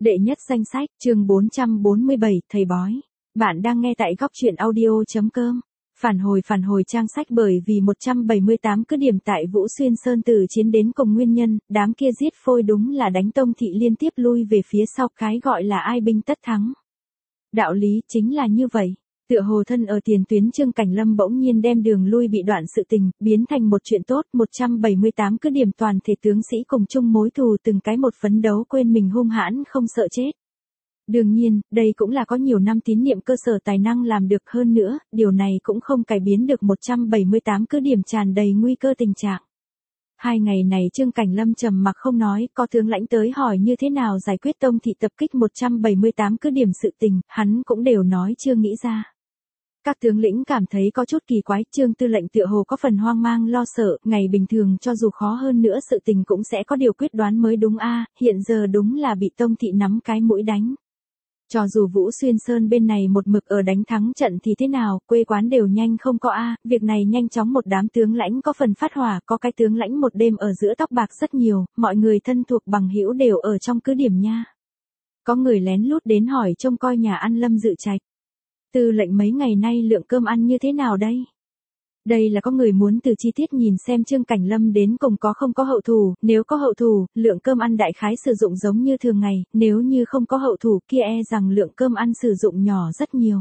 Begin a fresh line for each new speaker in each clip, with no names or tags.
Đệ nhất danh sách, chương 447, thầy bói. Bạn đang nghe tại góc truyện audio.com. Phản hồi trang sách bởi vì 178 cứ điểm tại Vũ Xuyên Sơn từ chiến đến cùng nguyên nhân, đám kia giết phôi đúng là đánh Tông Thị liên tiếp lui về phía sau, cái gọi là ai binh tất thắng. Đạo lý chính là như vậy. Tựa hồ thân ở tiền tuyến Trương Cảnh Lâm bỗng nhiên đem đường lui bị đoạn sự tình, biến thành một chuyện tốt, 178 cứ điểm toàn thể tướng sĩ cùng chung mối thù, từng cái một phấn đấu quên mình hung hãn không sợ chết. Đương nhiên, đây cũng là có nhiều năm tín niệm cơ sở tài năng làm được, hơn nữa, điều này cũng không cải biến được 178 cứ điểm tràn đầy nguy cơ tình trạng. 2 ngày này Trương Cảnh Lâm trầm mặc không nói, có tướng lãnh tới hỏi như thế nào giải quyết Tông Thị tập kích 178 cứ điểm sự tình, hắn cũng đều nói chưa nghĩ ra. Các tướng lĩnh cảm thấy có chút kỳ quái, Trương tư lệnh tựa hồ có phần hoang mang lo sợ, ngày bình thường cho dù khó hơn nữa sự tình cũng sẽ có điều quyết đoán mới đúng a, hiện giờ đúng là bị Tông Thị nắm cái mũi đánh. Cho dù Vũ Xuyên Sơn bên này một mực ở đánh thắng trận thì thế nào, quê quán đều nhanh không có a, việc này nhanh chóng một đám tướng lãnh có phần phát hỏa, có cái tướng lãnh một đêm ở giữa tóc bạc rất nhiều, mọi người thân thuộc bằng hữu đều ở trong cứ điểm nha. Có người lén lút đến hỏi trông coi nhà ăn Lâm Dự Trạch. Tư lệnh mấy ngày nay lượng cơm ăn như thế nào đây? Đây là có người muốn từ chi tiết nhìn xem Trương Cảnh Lâm đến cùng có không có hậu thù, nếu có hậu thù, lượng cơm ăn đại khái sử dụng giống như thường ngày, nếu như không có hậu thù kia rằng lượng cơm ăn sử dụng nhỏ rất nhiều.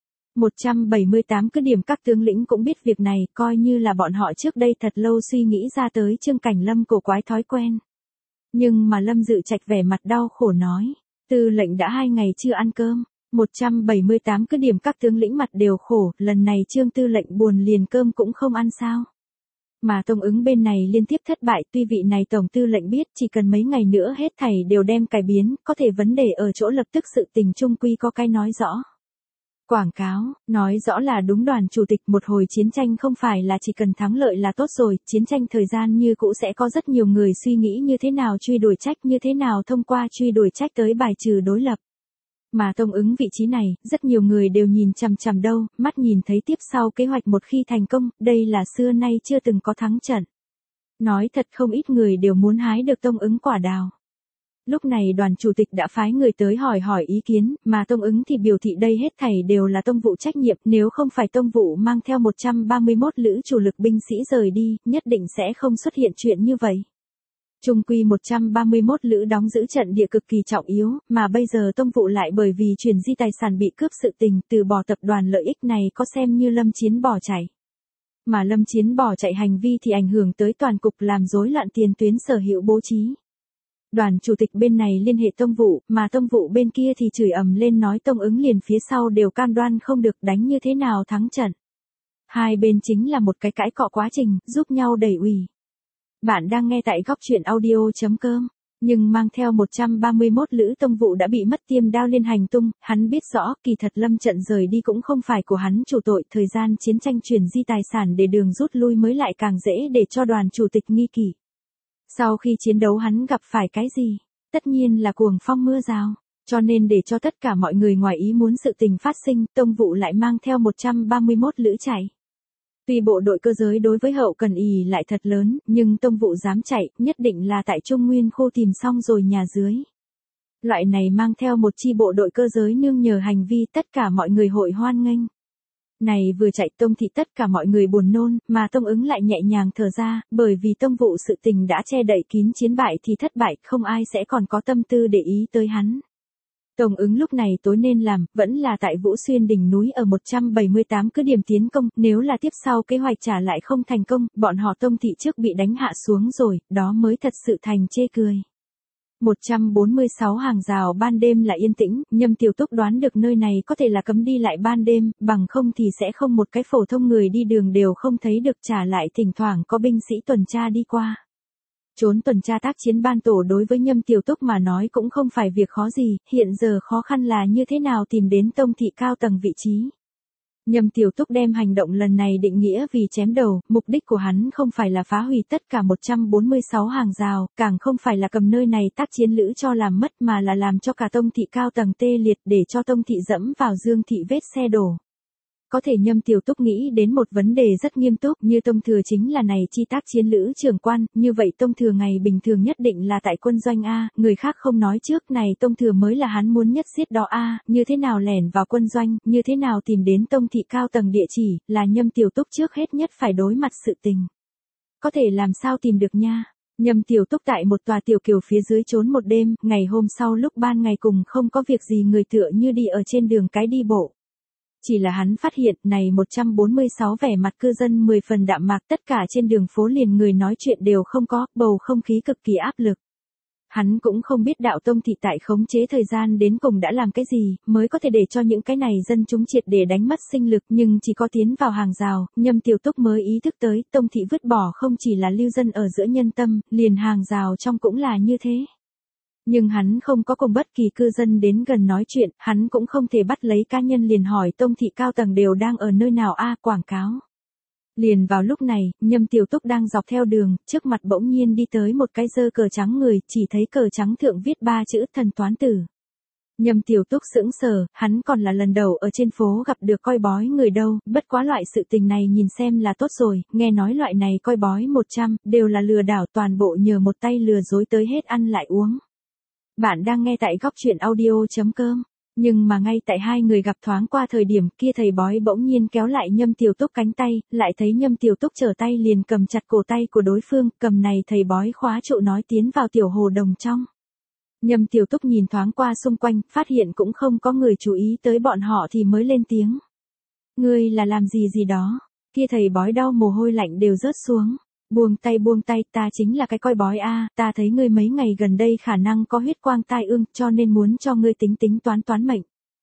178 cứ điểm các tướng lĩnh cũng biết việc này, coi như là bọn họ trước đây thật lâu suy nghĩ ra tới Trương Cảnh Lâm cổ quái thói quen. Nhưng mà Lâm Dự Trạch vẻ mặt đau khổ nói, tư lệnh đã 2 ngày chưa ăn cơm. 178 cứ điểm các tướng lĩnh mặt đều khổ, lần này Trương tư lệnh buồn liền cơm cũng không ăn sao. Mà Tông Ứng bên này liên tiếp thất bại, tuy vị này tổng tư lệnh biết chỉ cần mấy ngày nữa hết thảy đều đem cải biến, có thể vấn đề ở chỗ lập tức sự tình chung quy có cái nói rõ. Quảng cáo, nói rõ là đúng đoàn chủ tịch, một hồi chiến tranh không phải là chỉ cần thắng lợi là tốt rồi, chiến tranh thời gian như cũ sẽ có rất nhiều người suy nghĩ như thế nào truy đuổi trách, như thế nào thông qua truy đuổi trách tới bài trừ đối lập. Mà Tông Ứng vị trí này, rất nhiều người đều nhìn chằm chằm đâu, mắt nhìn thấy tiếp sau kế hoạch một khi thành công, đây là xưa nay chưa từng có thắng trận. Nói thật không ít người đều muốn hái được Tông Ứng quả đào. Lúc này đoàn chủ tịch đã phái người tới hỏi ý kiến, mà Tông Ứng thì biểu thị đây hết thảy đều là Tông vụ trách nhiệm, nếu không phải Tông vụ mang theo 131 lữ chủ lực binh sĩ rời đi, nhất định sẽ không xuất hiện chuyện như vậy. Trung quy 131 lữ đóng giữ trận địa cực kỳ trọng yếu, mà bây giờ Tông vụ lại bởi vì chuyển di tài sản bị cướp sự tình, từ bỏ tập đoàn lợi ích này có xem như Lâm Chiến bỏ chạy. Mà Lâm Chiến bỏ chạy hành vi thì ảnh hưởng tới toàn cục, làm rối loạn tiền tuyến sở hữu bố trí. Đoàn chủ tịch bên này liên hệ Tông vụ, mà Tông vụ bên kia thì chửi ầm lên nói Tông Ứng liền phía sau đều cam đoan không được, đánh như thế nào thắng trận. Hai bên chính là một cái cãi cọ quá trình, giúp nhau đẩy ủy. Bạn đang nghe tại góc truyện audio.com, nhưng mang theo 131 lữ Tông vụ đã bị mất tiêm đao liên hành tung, hắn biết rõ kỳ thật Lâm trận rời đi cũng không phải của hắn chủ tội, thời gian chiến tranh chuyển di tài sản để đường rút lui mới lại càng dễ để cho đoàn chủ tịch nghi kỷ. Sau khi chiến đấu hắn gặp phải cái gì? Tất nhiên là cuồng phong mưa rào, cho nên để cho tất cả mọi người ngoài ý muốn sự tình phát sinh, Tông vụ lại mang theo 131 lữ chạy. Tuy bộ đội cơ giới đối với hậu cần ì lại thật lớn, nhưng Tông vụ dám chạy, nhất định là tại Trung Nguyên khu tìm xong rồi nhà dưới. Loại này mang theo một chi bộ đội cơ giới nương nhờ hành vi tất cả mọi người hội hoan nghênh. Này vừa chạy Tông thì tất cả mọi người buồn nôn, mà Tông Ứng lại nhẹ nhàng thở ra, bởi vì Tông vụ sự tình đã che đậy kín, chiến bại thì thất bại, không ai sẽ còn có tâm tư để ý tới hắn. Tông Ứng lúc này tối nên làm, vẫn là tại Vũ Xuyên đỉnh núi ở 178 cứ điểm tiến công, nếu là tiếp sau kế hoạch trả lại không thành công, bọn họ Tông thị trước bị đánh hạ xuống rồi, đó mới thật sự thành chê cười. 146 hàng rào ban đêm là yên tĩnh, Nhâm Tiểu Túc đoán được nơi này có thể là cấm đi lại ban đêm, bằng không thì sẽ không một cái phổ thông người đi đường đều không thấy được, trả lại thỉnh thoảng có binh sĩ tuần tra đi qua. Trốn tuần tra tác chiến ban tổ đối với Nhâm Tiểu Túc mà nói cũng không phải việc khó gì, hiện giờ khó khăn là như thế nào tìm đến Tông thị cao tầng vị trí. Nhâm Tiểu Túc đem hành động lần này định nghĩa vì chém đầu, mục đích của hắn không phải là phá hủy tất cả 146 hàng rào, càng không phải là cầm nơi này tác chiến lữ cho làm mất, mà là làm cho cả Tông thị cao tầng tê liệt, để cho Tông thị dẫm vào Dương thị vết xe đổ. Có thể Nhâm Tiểu Túc nghĩ đến một vấn đề rất nghiêm túc, như Tông Thừa chính là này chi tác chiến lữ trưởng quan, như vậy Tông Thừa ngày bình thường nhất định là tại quân doanh A, người khác không nói trước, này Tông Thừa mới là hắn muốn nhất giết đó A, như thế nào lẻn vào quân doanh, như thế nào tìm đến Tông thị cao tầng địa chỉ, là Nhâm Tiểu Túc trước hết nhất phải đối mặt sự tình. Có thể làm sao tìm được nha. Nhâm Tiểu Túc tại một tòa tiểu kiều phía dưới trốn một đêm, ngày hôm sau lúc ban ngày cùng không có việc gì người tựa như đi ở trên đường cái đi bộ. Chỉ là hắn phát hiện này 146 vẻ mặt cư dân 10 phần đạm mạc, tất cả trên đường phố liền người nói chuyện đều không có, bầu không khí cực kỳ áp lực. Hắn cũng không biết đạo Tông thị tại khống chế thời gian đến cùng đã làm cái gì, mới có thể để cho những cái này dân chúng triệt để đánh mất sinh lực, nhưng chỉ có tiến vào hàng rào, Nhâm Tiểu Túc mới ý thức tới, Tông thị vứt bỏ không chỉ là lưu dân ở giữa nhân tâm, liền hàng rào trong cũng là như thế. Nhưng hắn không có cùng bất kỳ cư dân đến gần nói chuyện, hắn cũng không thể bắt lấy cá nhân liền hỏi Tông thị cao tầng đều đang ở nơi nào a, quảng cáo. Liền vào lúc này, Nhâm Tiểu Túc đang dọc theo đường, trước mặt bỗng nhiên đi tới một cái giơ cờ trắng người, chỉ thấy cờ trắng thượng viết 3 chữ thần toán tử. Nhâm Tiểu Túc sững sờ, hắn còn là lần đầu ở trên phố gặp được coi bói người đâu, bất quá loại sự tình này nhìn xem là tốt rồi, nghe nói loại này coi bói 100, đều là lừa đảo, toàn bộ nhờ một tay lừa dối tới hết ăn lại uống. Bạn đang nghe tại góc truyện audio.com. Nhưng mà ngay tại hai người gặp thoáng qua thời điểm kia thầy bói bỗng nhiên kéo lại Nhâm Tiểu Túc cánh tay, lại thấy Nhâm Tiểu Túc trở tay liền cầm chặt cổ tay của đối phương, cầm này thầy bói khóa trụ nói tiến vào tiểu hồ đồng trong. Nhâm Tiểu Túc nhìn thoáng qua xung quanh, phát hiện cũng không có người chú ý tới bọn họ thì mới lên tiếng. Ngươi là làm gì gì đó, kia thầy bói đau mồ hôi lạnh đều rớt xuống. Buông tay, ta chính là cái coi bói a, ta thấy ngươi mấy ngày gần đây khả năng có huyết quang tai ương, cho nên muốn cho ngươi tính toán mệnh.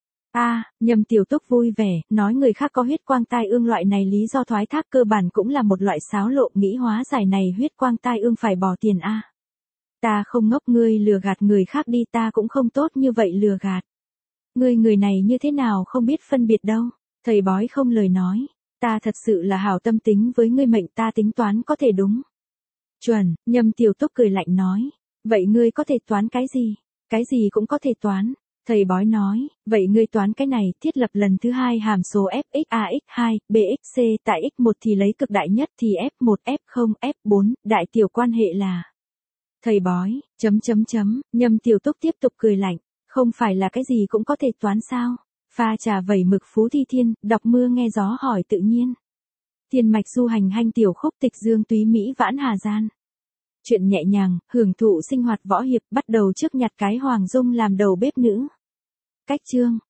Nhâm Tiểu Túc vui vẻ, nói người khác có huyết quang tai ương loại này lý do thoái thác cơ bản cũng là một loại xáo lộ, nghĩ hóa giải này huyết quang tai ương phải bỏ tiền a. Ta không ngốc, ngươi lừa gạt người khác đi, ta cũng không tốt như vậy lừa gạt. Ngươi người này như thế nào không biết phân biệt đâu, thầy bói không lời nói. Ta thật sự là hảo tâm tính với ngươi, mệnh ta tính toán có thể đúng. Chuẩn, Nhâm Tiểu Túc cười lạnh nói. Vậy ngươi có thể toán cái gì? Cái gì cũng có thể toán. Thầy bói nói, vậy ngươi toán cái này, thiết lập lần thứ 2 hàm số fx2, bxc tại x1 thì lấy cực đại nhất thì f1, f0, f4, đại tiểu quan hệ là. Thầy bói, Nhâm Tiểu Túc tiếp tục cười lạnh, không phải là cái gì cũng có thể toán sao? Pha trà vẩy mực phú thi thiên, đọc mưa nghe gió hỏi tự nhiên. Thiên mạch du hành hanh tiểu khúc tịch dương túy mỹ vãn hà gian. Chuyện nhẹ nhàng, hưởng thụ sinh hoạt võ hiệp, bắt đầu trước nhặt cái Hoàng Dung làm đầu bếp nữ. Cách chương.